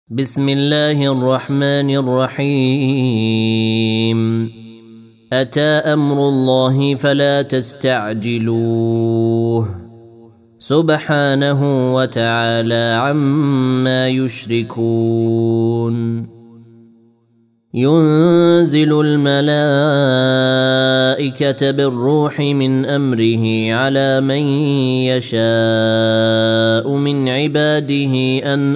بسم الله الرحمن الرحيم أتى أمر الله فلا تستعجلوه سبحانه وتعالى عما يشركون ينزل الملائكة بالروح من أمره على من يشاء من عباده أن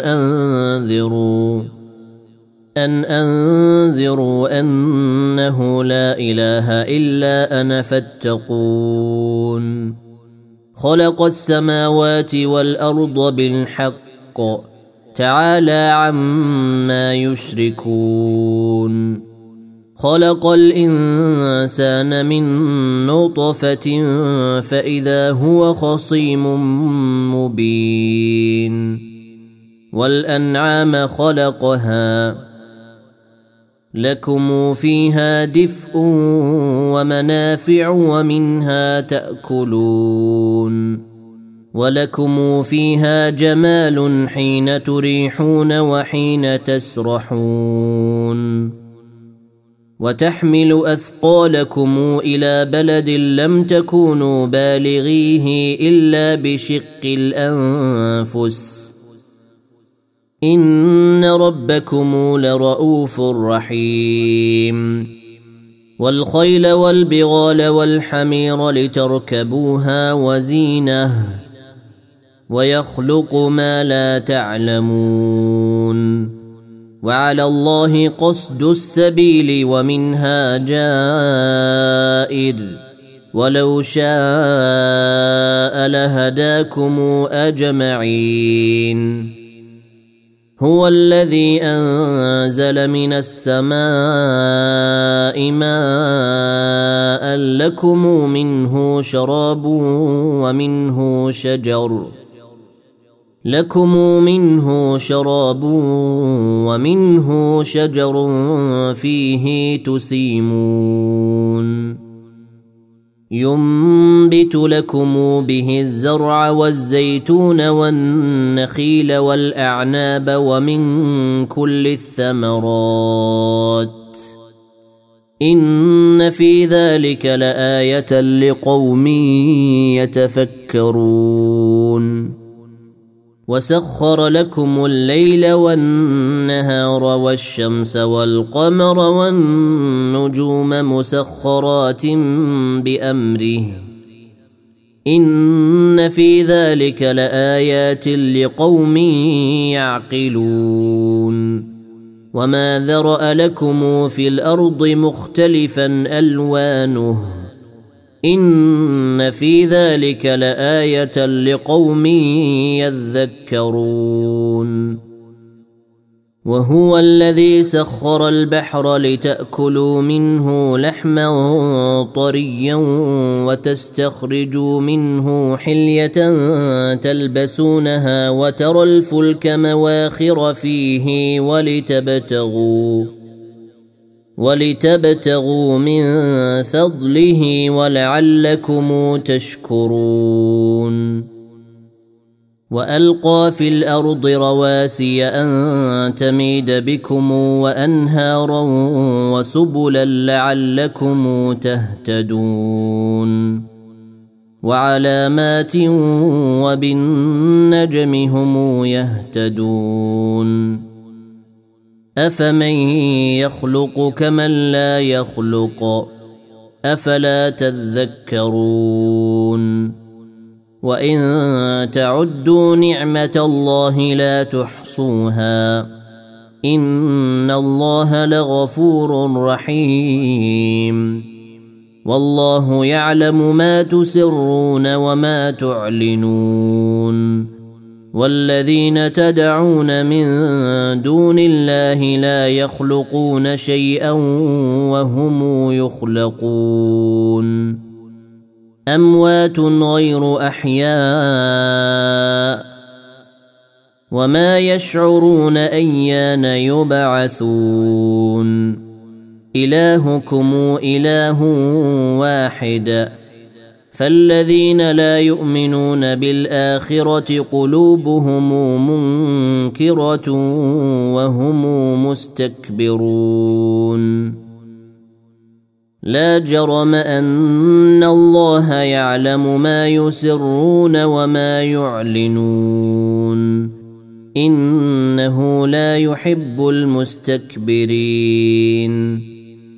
أنذروا أنه لا إله إلا أنا فاتقون خلق السماوات والأرض بالحق تعالى عما يشركون خلق الإنسان من نطفة فإذا هو خصيم مبين والأنعام خلقها لكم فيها دفء ومنافع ومنها تأكلون ولكم فيها جمال حين تريحون وحين تسرحون وتحمل أثقالكم إلى بلد لم تكونوا بالغيه إلا بشق الأنفس إن ربكم لرؤوف رحيم والخيل والبغال والحمير لتركبوها وزينه ويخلق ما لا تعلمون وعلى الله قصد السبيل ومنها جائر ولو شاء لهداكم أجمعين هو الذي أنزل من السماء ماء لكم منه شراب ومنه شجر فيه تسيمون ينبت لكم به الزرع والزيتون والنخيل والأعناب ومن كل الثمرات إن في ذلك لآية لقوم يتفكرون وسخر لكم الليل والنهار والشمس والقمر والنجوم مسخرات بأمره إن في ذلك لآيات لقوم يعقلون وما ذرأ لكم في الأرض مختلفا ألوانه إن في ذلك لآية لقوم يذكرون وهو الذي سخر البحر لتأكلوا منه لحما طريا وتستخرجوا منه حلية تلبسونها وترى الفلك مواخر فيه ولتبتغوا من فضله ولعلكم تشكرون وألقى في الأرض رواسي أن تميد بكم وأنهارا وسبلا لعلكم تهتدون وعلامات وبالنجم هم يهتدون أفمن يخلق كمن لا يخلق أفلا تذكرون وإن تعدوا نعمة الله لا تحصوها إن الله لغفور رحيم والله يعلم ما تسرون وما تعلنون والذين تدعون من دون الله لا يخلقون شيئا وهم يخلقون أموات غير أحياء وما يشعرون أيان يبعثون إلهكم إله واحد فالذين لا يؤمنون بالآخرة قلوبهم منكرة وهم مستكبرون لا جرم أن الله يعلم ما يسرون وما يعلنون إنه لا يحب المستكبرين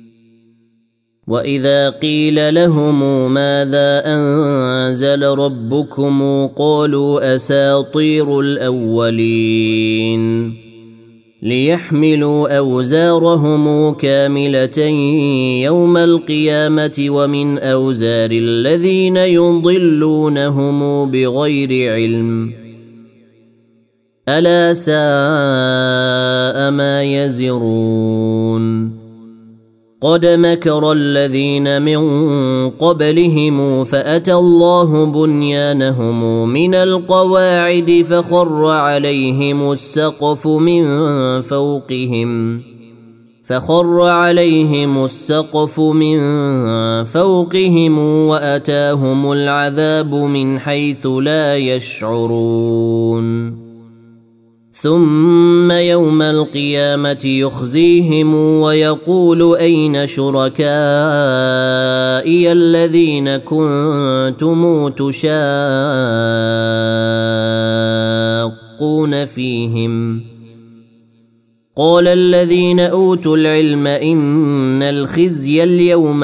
وإذا قيل لهم ماذا أنزل ربكم قالوا أساطير الأولين ليحملوا أوزارهم كاملة يوم القيامة ومن أوزار الذين يضلونهم بغير علم ألا ساء ما يزرون قد مكر الذين من قبلهم فأتى الله بنيانهم من القواعد فخر عليهم السقف من فوقهم وأتاهم العذاب من حيث لا يشعرون ثم يوم القيامة يخزيهم ويقول أين شركائي الذين كنتم تشاقون فيهم قال الذين أوتوا العلم إن الخزي اليوم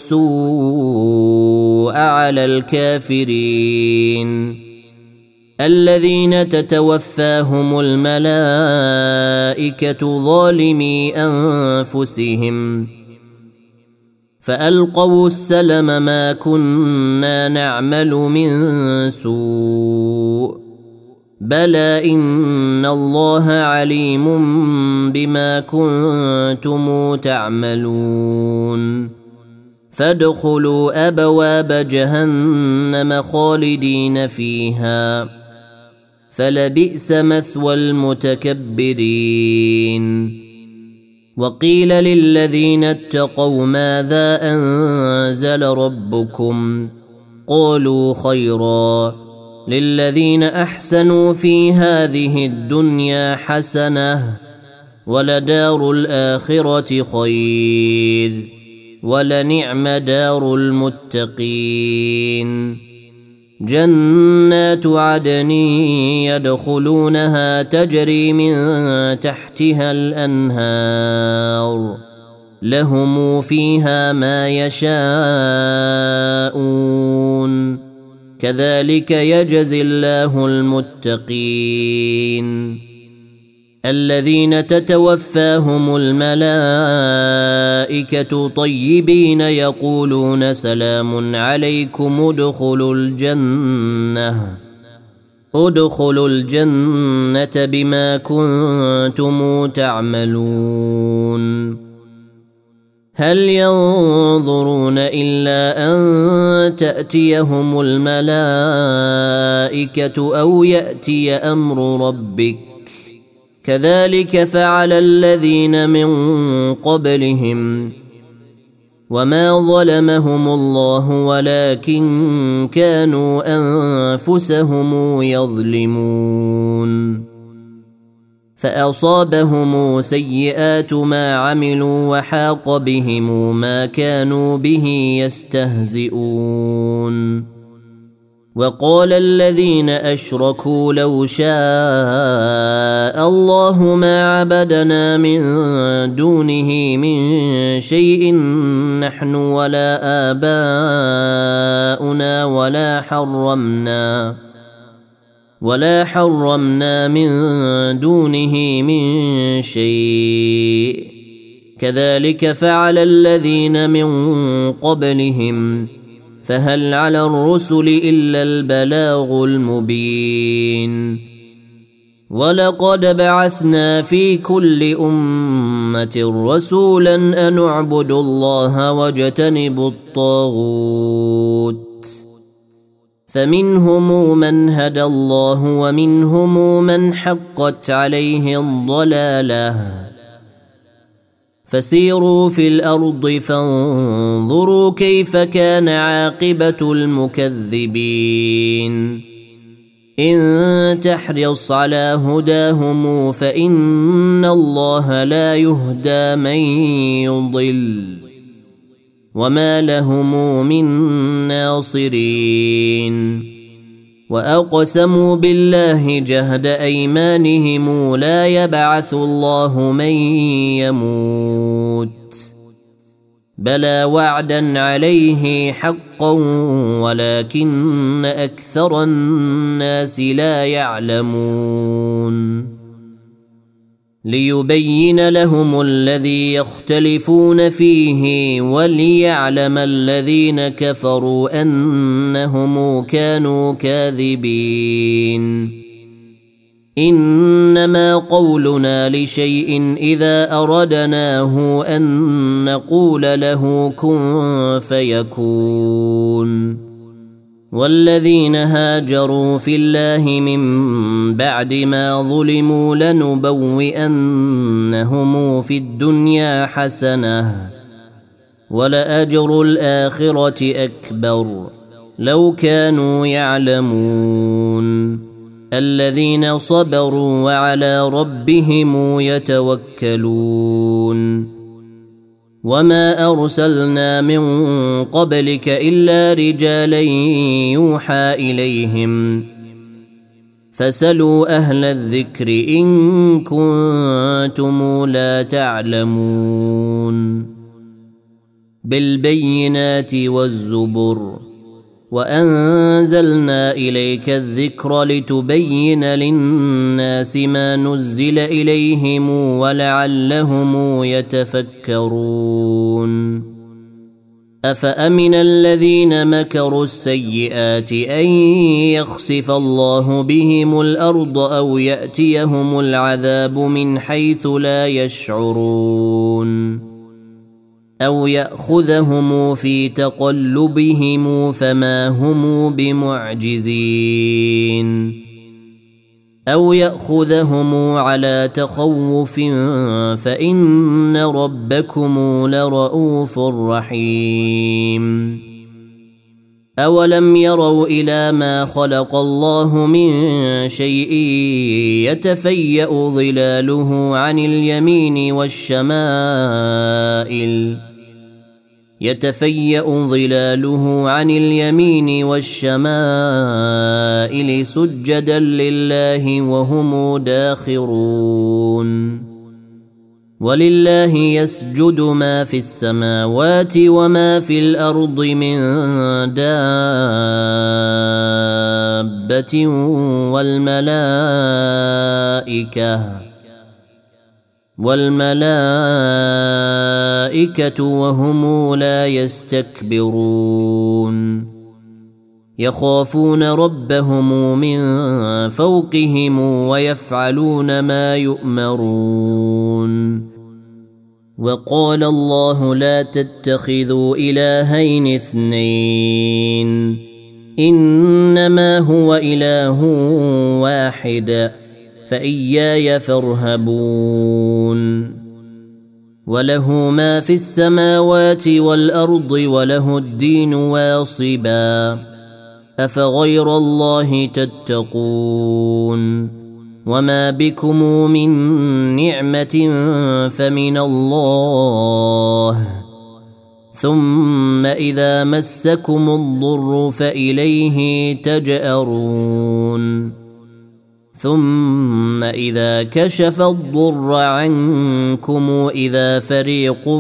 والسوء على الكافرين الذين تتوفاهم الملائكة ظالمي أنفسهم فألقوا السلم ما كنا نعمل من سوء بلى إن الله عليم بما كنتم تعملون فادخلوا أبواب جهنم خالدين فيها فلبئس مثوى المتكبرين وقيل للذين اتقوا ماذا أنزل ربكم قالوا خيرا للذين أحسنوا في هذه الدنيا حسنة ولدار الآخرة خير ولنعم دار المتقين جنات عدن يدخلونها تجري من تحتها الأنهار لهم فيها ما يشاءون كذلك يجزي الله المتقين الذين تتوفاهم الملائكة طيبين يقولون سلام عليكم ادخلوا الجنة بما كنتم تعملون هل ينظرون إلا أن تأتيهم الملائكة أو يأتي أمر ربك كذلك فعل الذين من قبلهم وما ظلمهم الله ولكن كانوا أنفسهم يظلمون فأصابهم سيئات ما عملوا وحاق بهم ما كانوا به يستهزئون وقال الذين أشركوا لو شاء الله ما عبدنا من دونه من شيء نحن ولا آباؤنا ولا حرمنا من دونه من شيء كذلك فعل الذين من قبلهم فهل على الرسل إلا البلاغ المبين ولقد بعثنا في كل أمة رسولا أن اعبدوا الله واجتنبوا الطاغوت فمنهم من هدى الله ومنهم من حقت عليه الضلالة فسيروا في الأرض فانظروا كيف كان عاقبة المكذبين إن تحرص على هداهم فإن الله لا يهدى من يضل وما لهم من ناصرين وأقسموا بالله جهد أيمانهم لا يبعث الله من يموت بلى وعدا عليه حقا ولكن أكثر الناس لا يعلمون ليبين لهم الذي يختلفون فيه وليعلم الذين كفروا أنهم كانوا كاذبين إنما قولنا لشيء إذا أردناه أن نقول له كن فيكون والذين هاجروا في الله من بعد ما ظلموا لنبوئنهم في الدنيا حسنة ولأجر الآخرة أكبر لو كانوا يعلمون الذين صبروا وعلى ربهم يتوكلون وما أرسلنا من قبلك إلا رجالا يوحى إليهم فسلوا أهل الذكر إن كنتم لا تعلمون بالبينات والزبر وأنزلنا إليك الذكر لتبين للناس ما نزل إليهم ولعلهم يتفكرون أفأمن الذين مكروا السيئات أن يخسف الله بهم الأرض أو يأتيهم العذاب من حيث لا يشعرون أو يأخذهم في تقلبهم فما هم بمعجزين أو يأخذهم على تخوف فإن ربكم لرؤوف رحيم أولم يروا إلى ما خلق الله من شيء يتفيأ ظلاله عن اليمين والشمائل سجدا لله وهم داخرون ولله يسجد ما في السماوات وما في الأرض من دابة والملائكة وهم لا يستكبرون يخافون ربهم من فوقهم ويفعلون ما يؤمرون وقال الله لا تتخذوا إلهين اثنين إنما هو إله واحد فإياي فارهبون وله ما في السماوات والأرض وله الدين واصبا أفغير الله تتقون وما بكم من نعمة فمن الله ثم إذا مسكم الضر فإليه تجأرون ثم إذا كشف الضر عنكم إذا فريق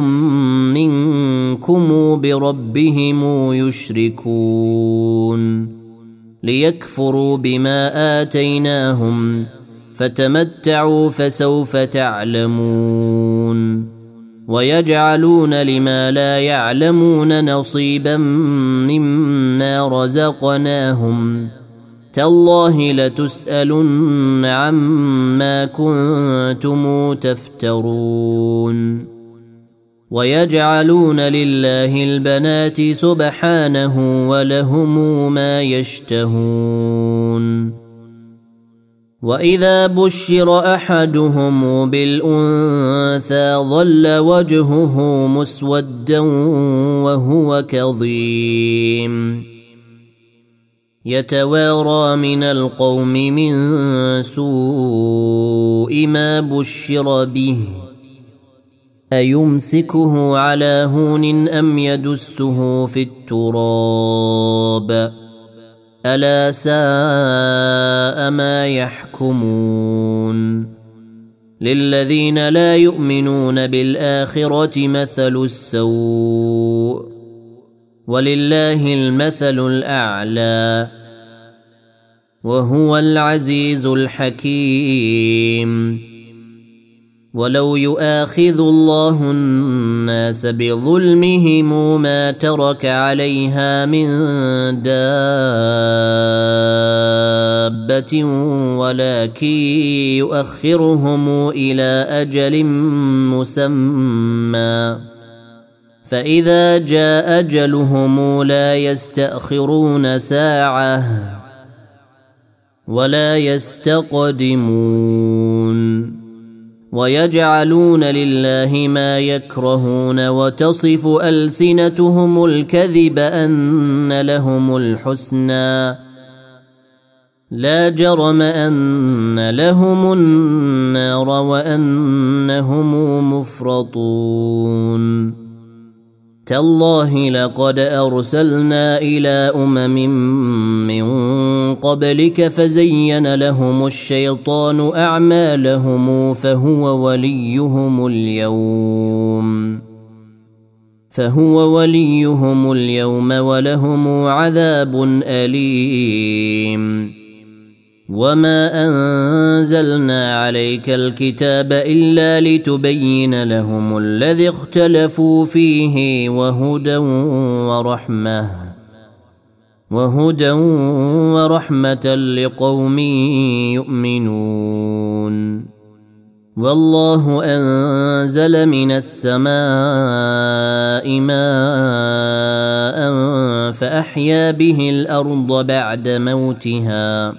منكم بربهم يشركون ليكفروا بما آتيناهم فتمتعوا فسوف تعلمون ويجعلون لما لا يعلمون نصيبا مما رزقناهم تالله لتسألن عما كنتم تفترون ويجعلون لله البنات سبحانه ولهم ما يشتهون وإذا بشر أحدهم بالأنثى ظل وجهه مسودا وهو كظيم يتوارى من القوم من سوء ما بشر به أيمسكه على هون أم يدسه في التراب ألا ساء ما يحكمون للذين لا يؤمنون بالآخرة مثل السوء ولله المثل الأعلى وهو العزيز الحكيم ولو يؤاخذ الله الناس بظلمهم ما ترك عليها من دابة ولكن يؤخرهم إلى أجل مسمى فإذا جاء أجلهم لا يستأخرون ساعة ولا يستقدمون ويجعلون لله ما يكرهون وتصف ألسنتهم الكذب أن لهم الحسنى لا جرم أن لهم النار وأنهم مفرطون تالله لقد أرسلنا إلى من قبلك فزين لهم الشيطان أعمالهم فهو وليهم اليوم ولهم عذاب أليم وما أنزلنا عليك الكتاب إلا لتبين لهم الذي اختلفوا فيه وهدى ورحمة لقوم يؤمنون والله أنزل من السماء ماء فأحيا به الأرض بعد موتها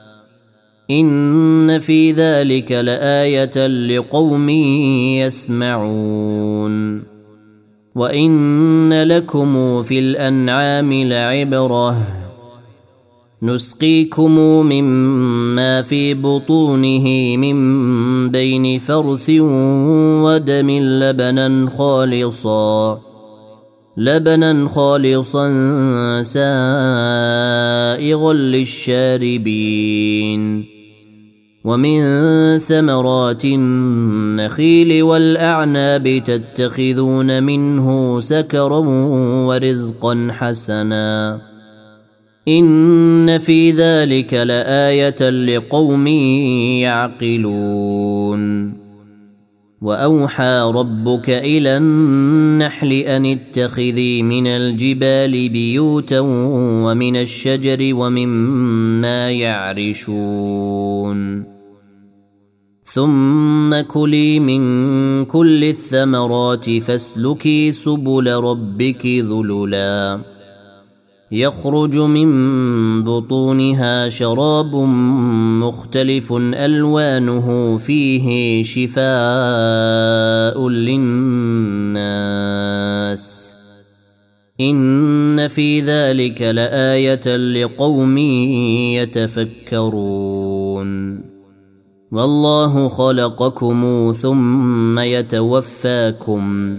إن في ذلك لآية لقوم يسمعون وإن لكم في الأنعام لعبرة نسقيكم مما في بطونه من بين فرث ودم لبنا خالصا سائغا للشاربين ومن ثمرات النخيل والأعناب تتخذون منه سكرا ورزقا حسنا إن في ذلك لآية لقوم يعقلون وأوحى ربك إلى النحل أن اتخذي من الجبال بيوتا ومن الشجر ومما يعرشون ثم كلي من كل الثمرات فاسلكي سبل ربك ذللا يخرج من بطونها شراب مختلف ألوانه فيه شفاء للناس إن في ذلك لآية لقوم يتفكرون والله خلقكم ثم يتوفاكم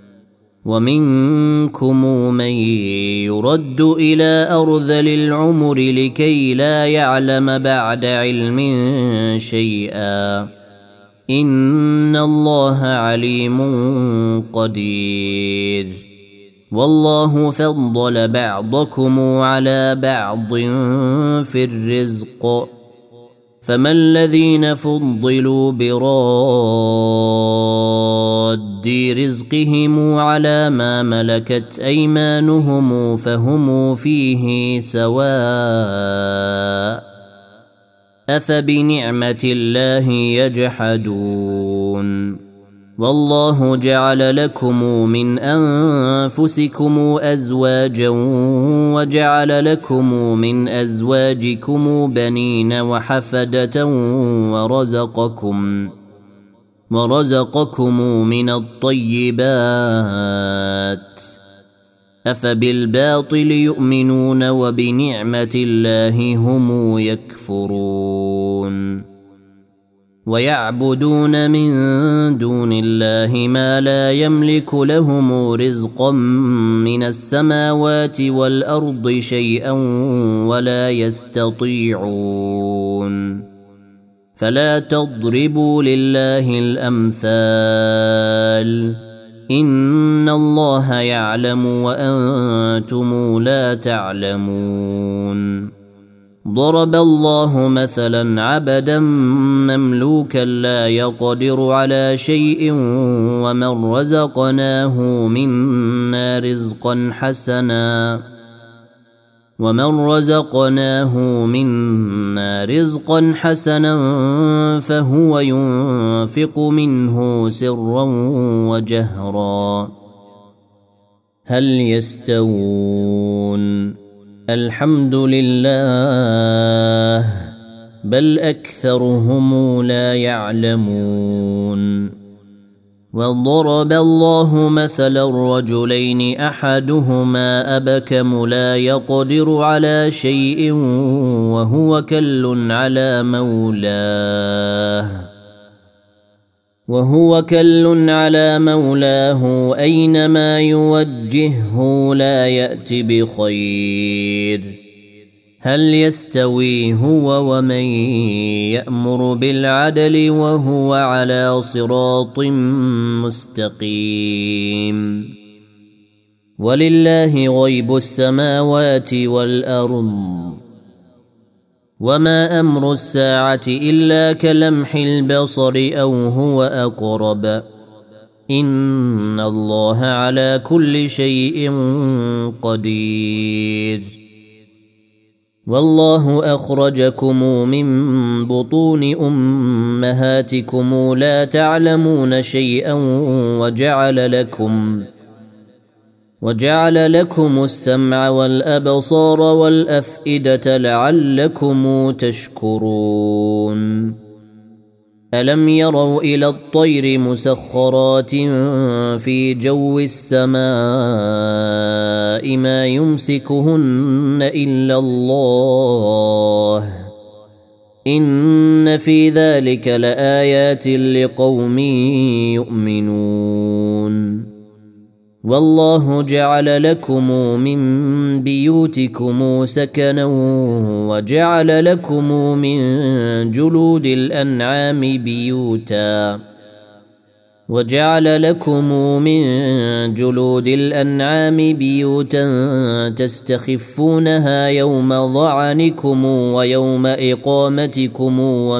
ومنكم من يرد إلى أرذل العمر لكي لا يعلم بعد علم شيئا إن الله عليم قدير والله فضل بعضكم على بعض في الرزق فما الذين فضلوا براد رزقهم على ما ملكت أيمانهم فهم فيه سواء أفبنعمة الله يجحدون والله جعل لكم من أنفسكم أزواجا وجعل لكم من أزواجكم بنين وحفدة ورزقكم من الطيبات أفبالباطل يؤمنون وبنعمة الله هم يكفرون ويعبدون من دون الله ما لا يملك لهم رزقا من السماوات والأرض شيئا ولا يستطيعون فلا تضربوا لله الأمثال إن الله يعلم وأنتم لا تعلمون ضرب الله مثلا عبدا مملوكا لا يقدر على شيء ومن رزقناه منا رزقا حسنا فهو ينفق منه سرا وجهرا هل يستوون الحمد لله بل أكثرهم لا يعلمون وضرب الله مثلا رجلين أحدهما أبكم لا يقدر على شيء وهو كل على مولاه أينما يوجهه لا يأت بخير هل يستوي هو ومن يأمر بالعدل وهو على صراط مستقيم ولله غيب السماوات والأرض وما أمر الساعة إلا كلمح البصر أو هو أقرب إن الله على كل شيء قدير والله أخرجكم من بطون أمهاتكم لا تعلمون شيئا وجعل لكم السمع والأبصار والأفئدة لعلكم تشكرون ألم يروا إلى الطير مسخرات في جو السماء ما يمسكهن إلا الله إن في ذلك لآيات لقوم يؤمنون والله جعل لكم من بيوتكم سكنا وجعل لكم من جلود الأنعام بيوتا تستخفونها يوم ظعنكم ويوم إقامتكم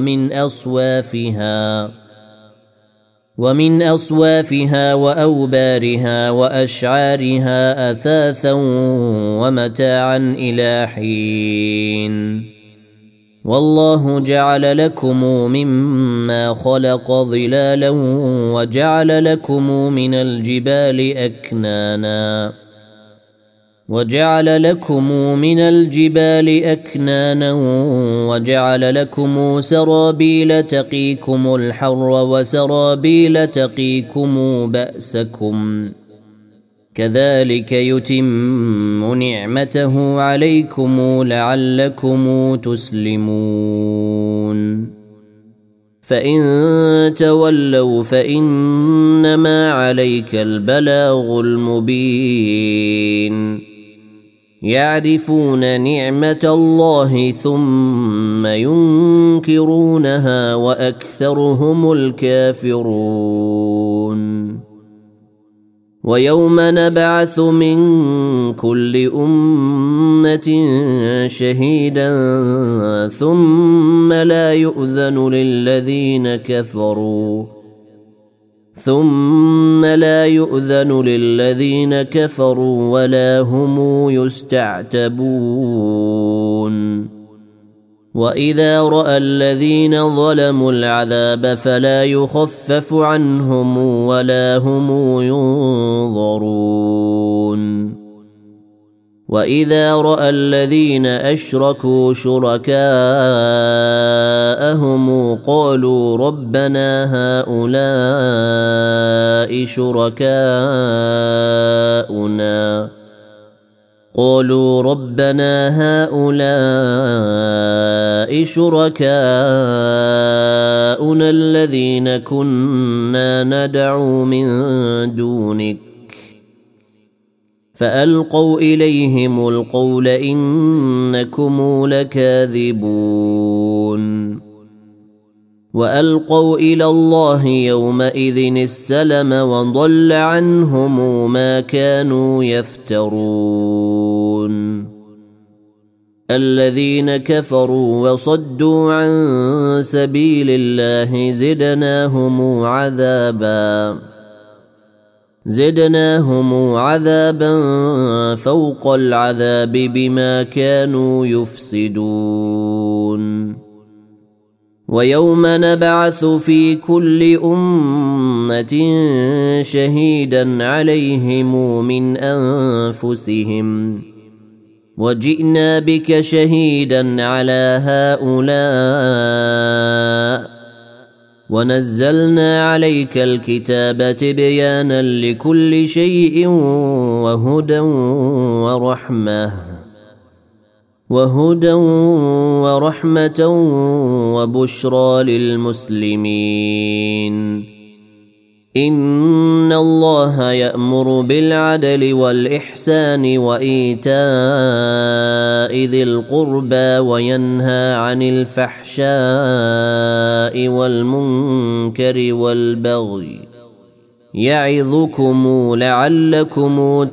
ومن أصوافها وأوبارها وأشعارها أثاثا ومتاعا إلى حين والله جعل لكم مما خلق ظلالا وجعل لكم من الجبال أكنانا وجعل لكم سرابيل تقيكم الحر وسرابيل تقيكم بأسكم كذلك يتم نعمته عليكم لعلكم تسلمون فإن تولوا فإنما عليك البلاغ المبين يعرفون نعمة الله ثم ينكرونها وأكثرهم الكافرون ويوم نبعث من كل أمة شهيدا ثم لا يؤذن للذين كفروا ولا هم يستعتبون وإذا رأى الذين ظلموا العذاب فلا يخفف عنهم ولا هم ينظرون وإذا رأى الذين أشركوا شركاءهم قالوا ربنا هؤلاء شركاؤنا الذين كنا ندعو من دونك فألقوا إليهم القول إنكم لكاذبون وألقوا إلى الله يومئذ السلم وضل عنهم ما كانوا يفترون الذين كفروا وصدوا عن سبيل الله زدناهم عذابا فوق العذاب بما كانوا يفسدون ويوم نبعث في كل أمة شهيدا عليهم من أنفسهم وجئنا بك شهيدا على هؤلاء ونزلنا عليك الكتاب تبيانا لكل شيء وهدى ورحمة وبشرى للمسلمين إن الله يأمر بالعدل والإحسان وإيتاء ذي القربى وينهى عن الفحشاء والمنكر والبغي يعظكم لعلكم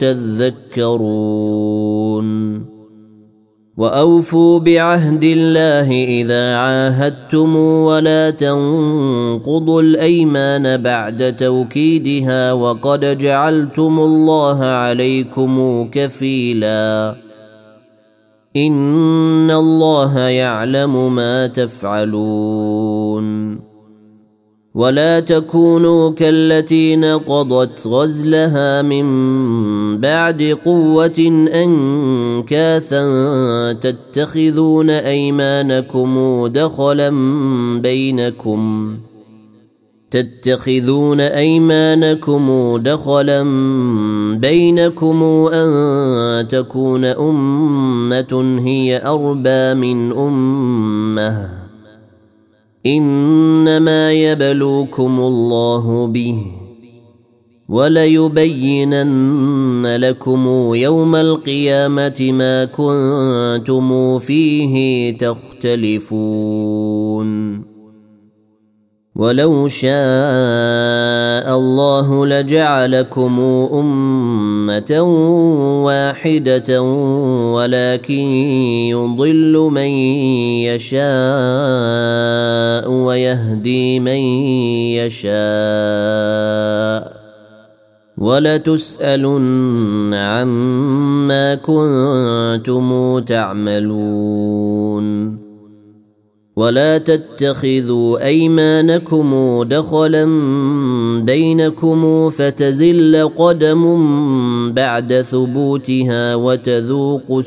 تذكرون وأوفوا بعهد الله إذا عاهدتم ولا تنقضوا الأيمان بعد توكيدها وقد جعلتم الله عليكم كفيلا إن الله يعلم ما تفعلون ولا تكونوا كالتي نقضت غزلها من بعد قوة أنكاثا تتخذون أيمانكم دخلا بينكم أن تكون أمة هي أربى من أمة إنما يبلوكم الله به وليبينن لكم يوم القيامة ما كنتم فيه تختلفون ولو شاء الله لجعلكم أمة واحدة ولكن يضل من يشاء ويهدي من يشاء ولتسألن عما كنتم تعملون ولا تتخذوا أيمانكم دخلا بينكم فتزل قدم بعد ثبوتها وتذوقوا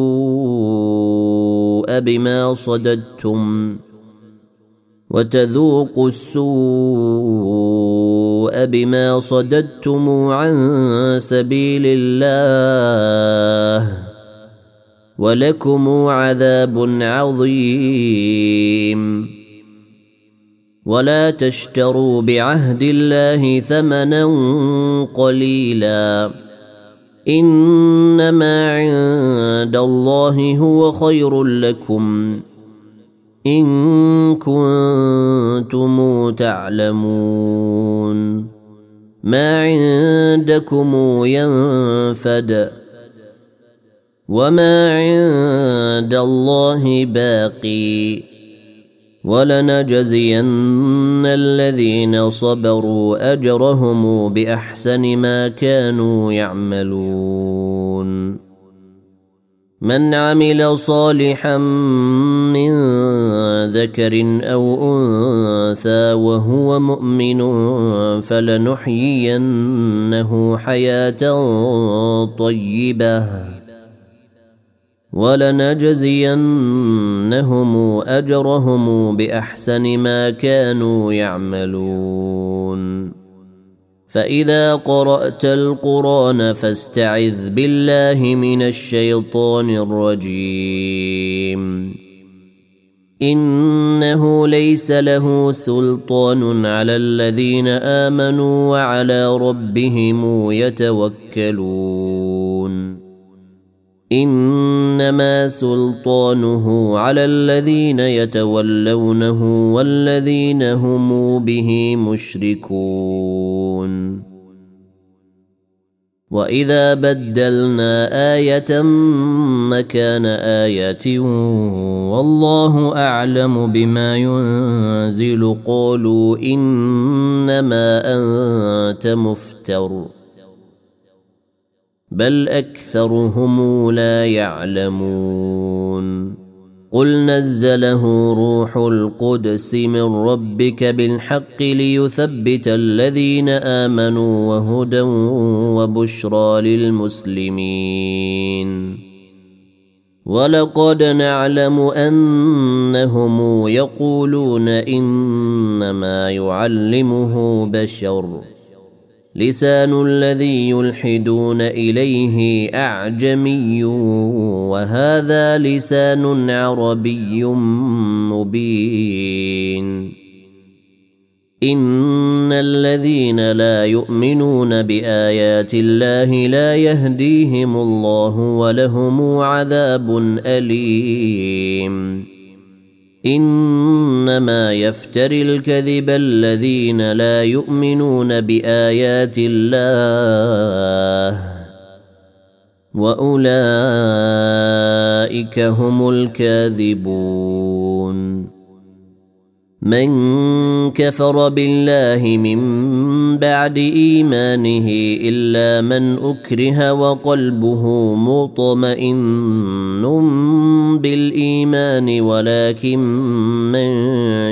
السوء بما صددتم عن سبيل الله ولكم عذاب عظيم ولا تشتروا بعهد الله ثمنا قليلا إنما عند الله هو خير لكم إن كنتم تعلمون ما عندكم ينفد وما عند الله باقي ولنجزين الذين صبروا أجرهم بأحسن ما كانوا يعملون من عمل صالحا من ذكر أو أنثى وهو مؤمن فلنحيينه حياة طيبة ولنجزينهم أجرهم بأحسن ما كانوا يعملون فإذا قرأت القرآن فاستعذ بالله من الشيطان الرجيم إنه ليس له سلطان على الذين آمنوا وعلى ربهم يتوكلون إنما سلطانه على الذين يتولونه والذين هم به مشركون وإذا بدلنا آية مكان آية والله أعلم بما ينزل قالوا إنما أنت مفتر بل أكثرهم لا يعلمون قل نزله روح القدس من ربك بالحق ليثبت الذين آمنوا وهدى وبشرى للمسلمين ولقد نعلم أنهم يقولون إنما يعلمه بشر لسان الذي يلحدون إليه أعجمي وهذا لسان عربي مبين إن الذين لا يؤمنون بآيات الله لا يهديهم الله ولهم عذاب أليم إنما يفتري الكذب الذين لا يؤمنون بآيات الله وأولئك هم الكاذبون من كفر بالله من بعد إيمانه إلا من أكره وقلبه مطمئن بالإيمان ولكن من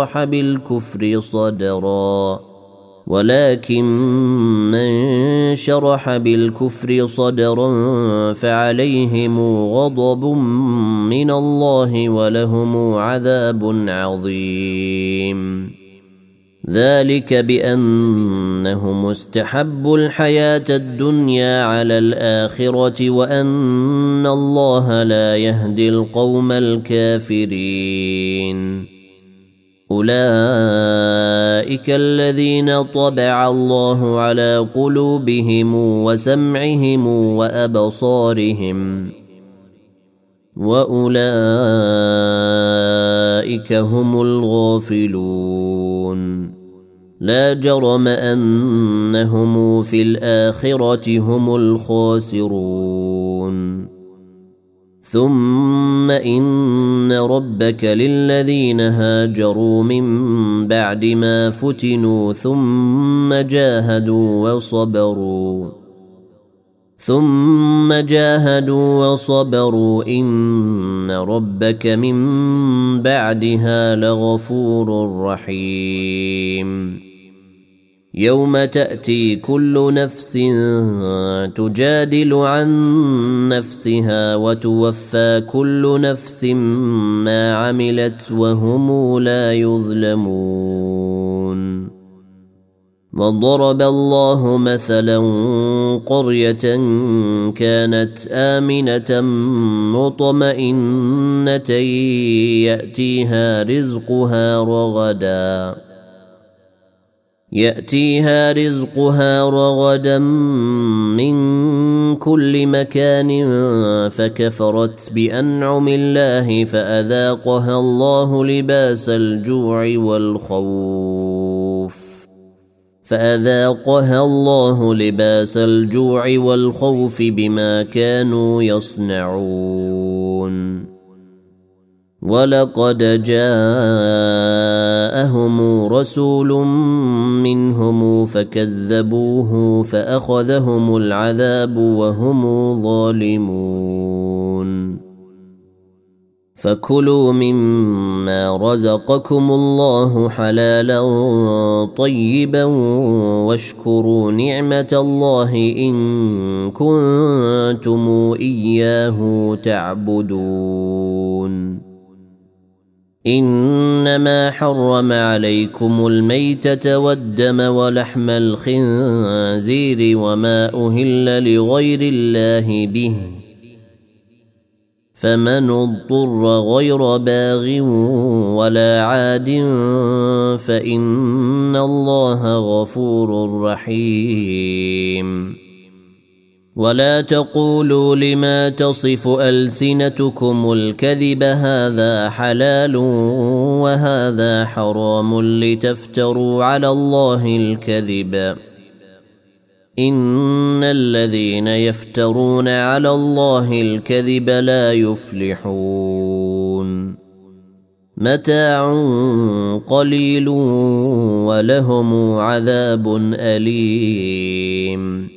شرح بالكفر صدرا فعليهم غضب من الله ولهم عذاب عظيم ذلك بأنهم استحبوا الحياة الدنيا على الآخرة وأن الله لا يهدي القوم الكافرين أولئك الذين طبع الله على قلوبهم وسمعهم وأبصارهم وأولئك هم الغافلون لا جرم أنهم في الآخرة هم الخاسرون ثم إن ربك للذين هاجروا من بعد ما فتنوا ثم جاهدوا وصبروا إن ربك من بعدها لغفور رحيم يوم تأتي كل نفس تجادل عن نفسها وتوفى كل نفس ما عملت وهم لا يظلمون وضرب الله مثلا قرية كانت آمنة مطمئنة يأتيها رزقها رغدا من كل مكان فكفرت بأنعم الله فأذاقها الله لباس الجوع والخوف بما كانوا يصنعون ولقد جاءهم رسول منهم فكذبوه فأخذهم العذاب وهم ظالمون فكلوا مما رزقكم الله حلالا طيبا واشكروا نعمة الله إن كنتم إياه تعبدون إنما حرم عليكم الميتة والدم ولحم الخنزير وما أهل لغير الله به فمن اضطر غير باغ ولا عاد فإن الله غفور رحيم ولا تقولوا لما تصف ألسنتكم الكذب هذا حلال وهذا حرام لتفتروا على الله الكذب إن الذين يفترون على الله الكذب لا يفلحون متاع قليل ولهم عذاب أليم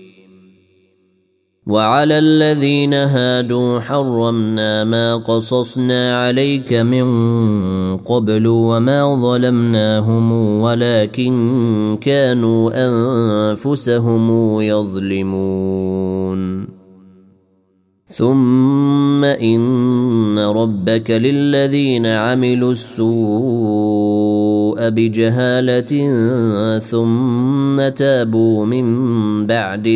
وعلى الذين هادوا حرمنا ما قصصنا عليك من قبل وما ظلمناهم ولكن كانوا أنفسهم يظلمون ثم إن ربك للذين عملوا السوء بجهالة ثم تابوا من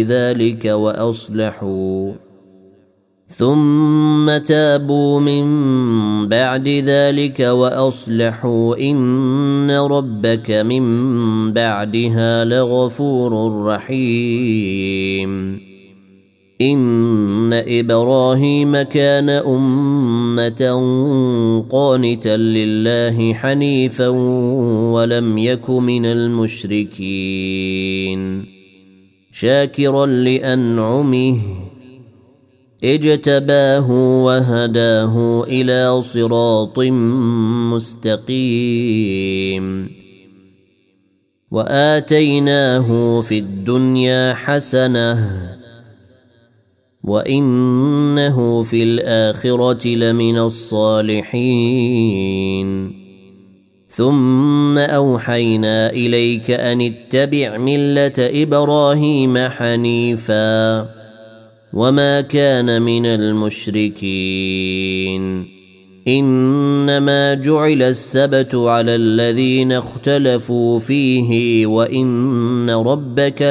بعد ذلك وأصلحوا إن ربك من بعدها لغفور رحيم إن إبراهيم كان أمة قانتا لله حنيفا ولم يك من المشركين شاكرا لأنعمه اجتباه وهداه إلى صراط مستقيم وآتيناه في الدنيا حسنة وإنه في الآخرة لمن الصالحين ثم أوحينا إليك أن اتبع ملة إبراهيم حنيفا وما كان من المشركين إنما جعل السبت على الذين اختلفوا فيه وإن ربك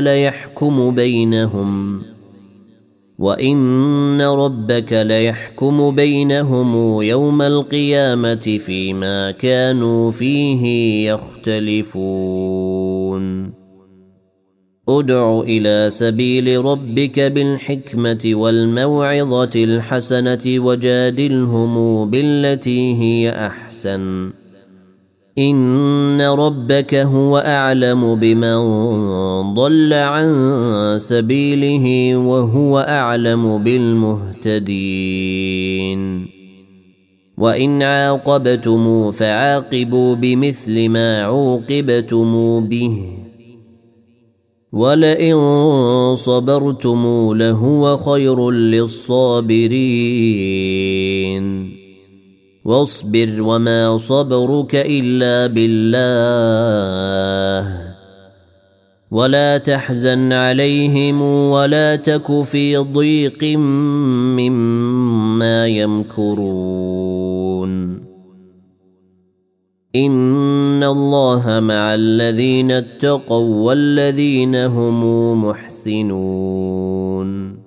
ليحكم بينهم يوم القيامة فيما كانوا فيه يختلفون ادع إلى سبيل ربك بالحكمة والموعظة الحسنة وجادلهم بالتي هي أحسن إن ربك هو أعلم بمن ضل عن سبيله وهو أعلم بالمهتدين وإن عاقبتم فعاقبوا بمثل ما عوقبتم به ولئن صبرتم لهو خير للصابرين واصبر وما صبرك إلا بالله ولا تحزن عليهم ولا تك في ضيق مما يمكرون إن الله مع الذين اتقوا والذين هم محسنون